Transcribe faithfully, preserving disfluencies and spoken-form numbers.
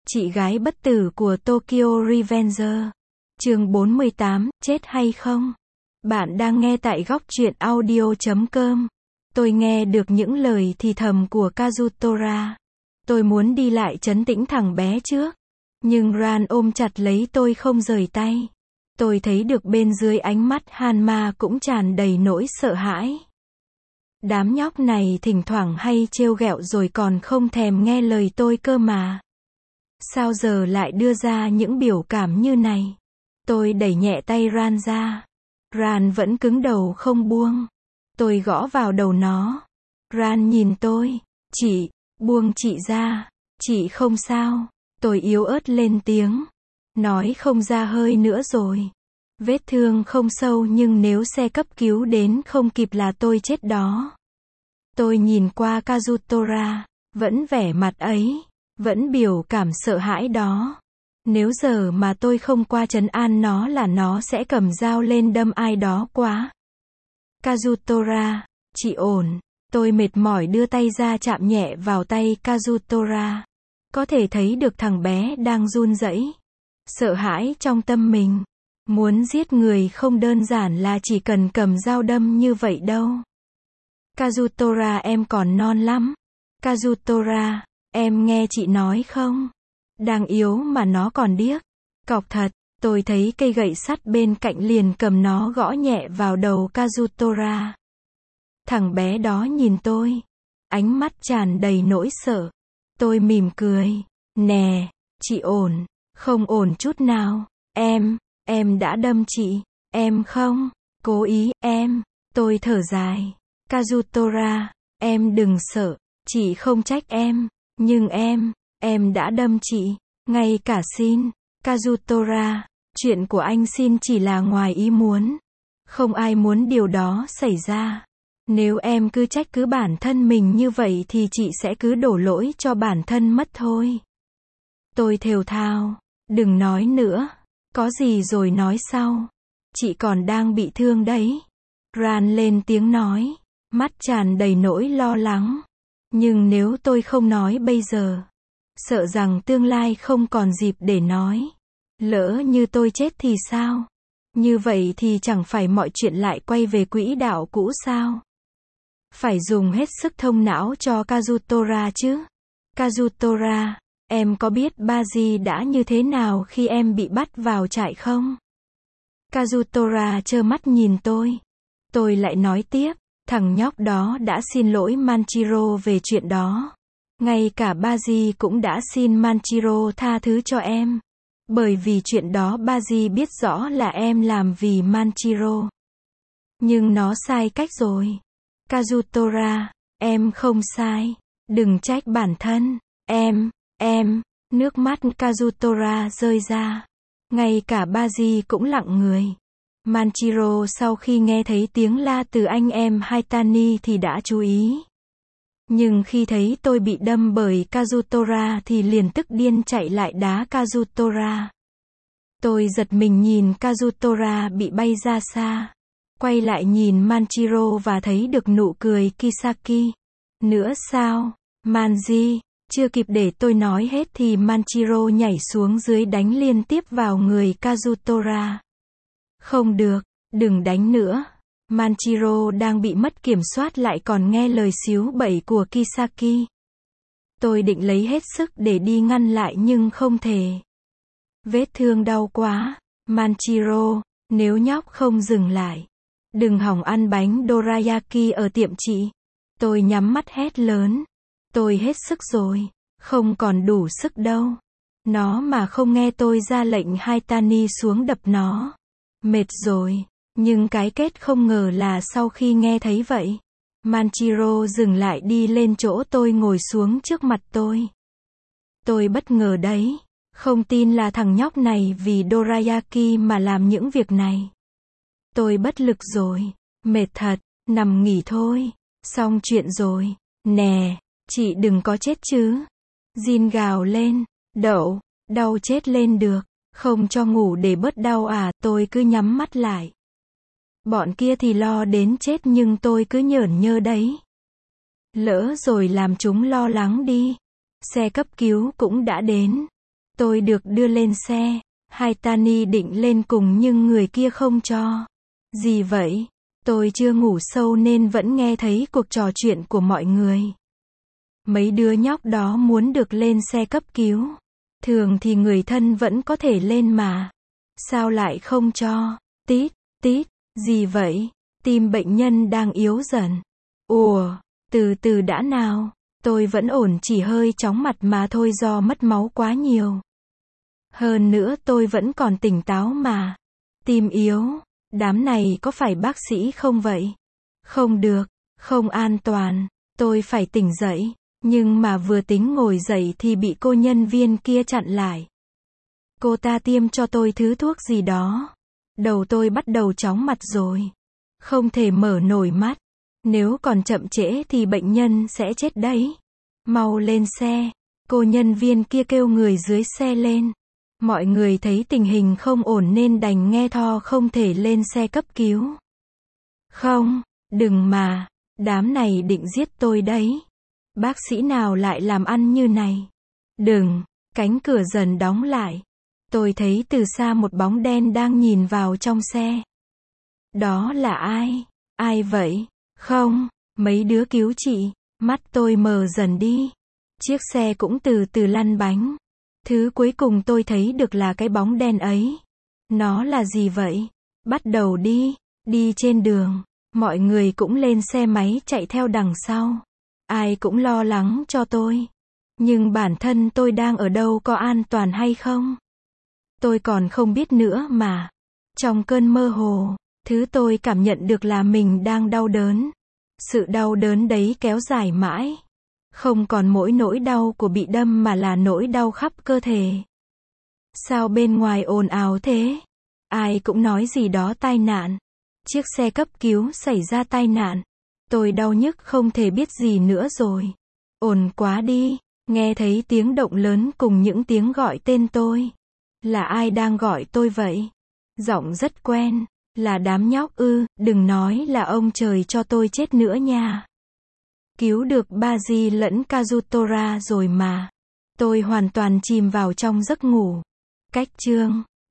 Chị gái bất tử của Tokyo Revenger. Chương bốn mươi tám, chết hay không? Bạn đang nghe tại góc truyện audio chấm com. Tôi nghe được những lời thì thầm của Kazutora. Tôi muốn đi lại trấn tĩnh thằng bé trước. Nhưng Ran ôm chặt lấy tôi không rời tay. Tôi thấy được bên dưới ánh mắt Hanma cũng tràn đầy nỗi sợ hãi. Đám nhóc này thỉnh thoảng hay trêu ghẹo rồi còn không thèm nghe lời tôi cơ mà. Sao giờ lại đưa ra những biểu cảm như này? Tôi đẩy nhẹ tay Ran ra. Ran vẫn cứng đầu không buông. Tôi gõ vào đầu nó. Ran nhìn tôi. Chị, buông chị ra. Chị không sao. Tôi yếu ớt lên tiếng. Nói không ra hơi nữa rồi. Vết thương không sâu nhưng nếu xe cấp cứu đến không kịp là tôi chết đó. Tôi nhìn qua Kazutora. Vẫn vẻ mặt ấy. Vẫn biểu cảm sợ hãi đó. Nếu giờ mà tôi không qua trấn an nó là nó sẽ cầm dao lên đâm ai đó quá. Kazutora, chị ổn. Tôi mệt mỏi đưa tay ra chạm nhẹ vào tay Kazutora. Có thể thấy được thằng bé đang run rẩy. Sợ hãi trong tâm mình. Muốn giết người không đơn giản là chỉ cần cầm dao đâm như vậy đâu. Kazutora em còn non lắm. Kazutora, em nghe chị nói không? Đang yếu mà nó còn điếc. Cọc thật, tôi thấy cây gậy sắt bên cạnh liền cầm nó gõ nhẹ vào đầu Kazutora. Thằng bé đó nhìn tôi. Ánh mắt tràn đầy nỗi sợ. Tôi mỉm cười. Nè, chị ổn. Không ổn chút nào. Em, em đã đâm chị. Em không. Cố ý, em. Tôi thở dài. Kazutora, em đừng sợ. Chị không trách em. Nhưng em, em đã đâm chị. Ngay cả Shin. Kazutora, chuyện của anh Shin chỉ là ngoài ý muốn. Không ai muốn điều đó xảy ra. Nếu em cứ trách cứ bản thân mình như vậy thì chị sẽ cứ đổ lỗi cho bản thân mất thôi. Tôi thều thào. Đừng nói nữa. Có gì rồi nói sau. Chị còn đang bị thương đấy. Ran lên tiếng nói. Mắt tràn đầy nỗi lo lắng. Nhưng nếu tôi không nói bây giờ, sợ rằng tương lai không còn dịp để nói. Lỡ như tôi chết thì sao? Như vậy thì chẳng phải mọi chuyện lại quay về quỹ đạo cũ sao? Phải dùng hết sức thông não cho Kazutora chứ. Kazutora, em có biết Baji đã như thế nào khi em bị bắt vào trại không? Kazutora trơ mắt nhìn tôi. Tôi lại nói tiếp. Thằng nhóc đó đã xin lỗi Manchiro về chuyện đó. Ngay cả Baji cũng đã xin Manchiro tha thứ cho em. Bởi vì chuyện đó Baji biết rõ là em làm vì Manchiro. Nhưng nó sai cách rồi. Kazutora, em không sai. Đừng trách bản thân. Em, em, nước mắt Kazutora rơi ra. Ngay cả Baji cũng lặng người. Manchiro sau khi nghe thấy tiếng la từ anh em Haitani thì đã chú ý. Nhưng khi thấy tôi bị đâm bởi Kazutora thì liền tức điên chạy lại đá Kazutora. Tôi giật mình nhìn Kazutora bị bay ra xa. Quay lại nhìn Manchiro và thấy được nụ cười Kisaki. Nữa sao? Manji, chưa kịp để tôi nói hết thì Manchiro nhảy xuống dưới đánh liên tiếp vào người Kazutora. Không được, đừng đánh nữa. Manchiro đang bị mất kiểm soát lại còn nghe lời xíu bậy của Kisaki. Tôi định lấy hết sức để đi ngăn lại nhưng không thể. Vết thương đau quá. Manchiro, nếu nhóc không dừng lại, đừng hỏng ăn bánh dorayaki ở tiệm chị. Tôi nhắm mắt hét lớn. Tôi hết sức rồi. Không còn đủ sức đâu. Nó mà không nghe tôi ra lệnh Haitani xuống đập nó. Mệt rồi, nhưng cái kết không ngờ là sau khi nghe thấy vậy, Manchiro dừng lại đi lên chỗ tôi ngồi xuống trước mặt tôi. Tôi bất ngờ đấy, không tin là thằng nhóc này vì dorayaki mà làm những việc này. Tôi bất lực rồi, mệt thật, nằm nghỉ thôi, xong chuyện rồi. Nè, chị đừng có chết chứ. Jin gào lên, đậu, đau chết lên được. Không cho ngủ để bớt đau à, tôi cứ nhắm mắt lại. Bọn kia thì lo đến chết nhưng tôi cứ nhởn nhơ đấy. Lỡ rồi làm chúng lo lắng đi. Xe cấp cứu cũng đã đến. Tôi được đưa lên xe. Haitani định lên cùng nhưng người kia không cho. Gì vậy? Tôi chưa ngủ sâu nên vẫn nghe thấy cuộc trò chuyện của mọi người. Mấy đứa nhóc đó muốn được lên xe cấp cứu. Thường thì người thân vẫn có thể lên mà. Sao lại không cho? Tít, tít, gì vậy? Tim bệnh nhân đang yếu dần. Ủa, từ từ đã nào. Tôi vẫn ổn, chỉ hơi chóng mặt mà thôi do mất máu quá nhiều. Hơn nữa tôi vẫn còn tỉnh táo mà. Tim yếu, đám này có phải bác sĩ không vậy? Không được, không an toàn, tôi phải tỉnh dậy. Nhưng mà vừa tính ngồi dậy thì bị cô nhân viên kia chặn lại. Cô ta tiêm cho tôi thứ thuốc gì đó. Đầu tôi bắt đầu chóng mặt rồi. Không thể mở nổi mắt. Nếu còn chậm trễ thì bệnh nhân sẽ chết đấy. Mau lên xe. Cô nhân viên kia kêu người dưới xe lên. Mọi người thấy tình hình không ổn nên đành nghe theo, không thể lên xe cấp cứu. Không, đừng mà. Đám này định giết tôi đấy. Bác sĩ nào lại làm ăn như này? Đừng. Cánh cửa dần đóng lại. Tôi thấy từ xa một bóng đen đang nhìn vào trong xe. Đó là ai? Ai vậy? Không, mấy đứa cứu chị. Mắt tôi mờ dần đi. Chiếc xe cũng từ từ lăn bánh. Thứ cuối cùng tôi thấy được là cái bóng đen ấy. Nó là gì vậy? Bắt đầu đi. Đi trên đường. Mọi người cũng lên xe máy chạy theo đằng sau. Ai cũng lo lắng cho tôi. Nhưng bản thân tôi đang ở đâu, có an toàn hay không? Tôi còn không biết nữa mà. Trong cơn mơ hồ, thứ tôi cảm nhận được là mình đang đau đớn. Sự đau đớn đấy kéo dài mãi. Không còn mỗi nỗi đau của bị đâm mà là nỗi đau khắp cơ thể. Sao bên ngoài ồn ào thế? Ai cũng nói gì đó tai nạn. Chiếc xe cấp cứu xảy ra tai nạn. Tôi đau nhức không thể biết gì nữa rồi. Ồn quá đi. Nghe thấy tiếng động lớn cùng những tiếng gọi tên tôi. Là ai đang gọi tôi vậy? Giọng rất quen. Là đám nhóc ư? Đừng nói là ông trời cho tôi chết nữa nha. Cứu được Baji lẫn Kazutora rồi mà. Tôi hoàn toàn chìm vào trong giấc ngủ. Cách chương